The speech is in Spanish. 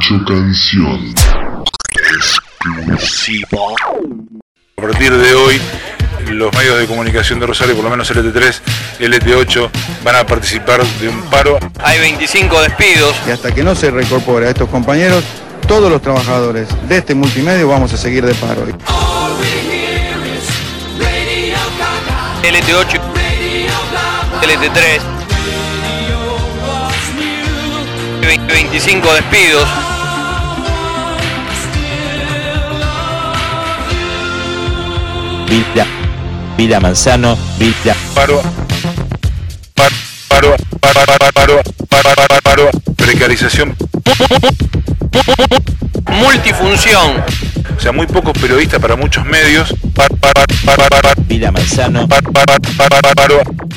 LT8 canción exclusiva. A partir de hoy, los medios de comunicación de Rosario, por lo menos LT3, LT8, van a participar de un paro. Hay 25 despidos. Y hasta que no se reincorpore a estos compañeros, todos los trabajadores de este multimedio vamos a seguir de paro. LT8, LT3, 25 despidos. Villa Manzano, Villa. Paro, precarización. Multifunción. O sea, muy pocos periodistas para muchos medios. Villa Manzano.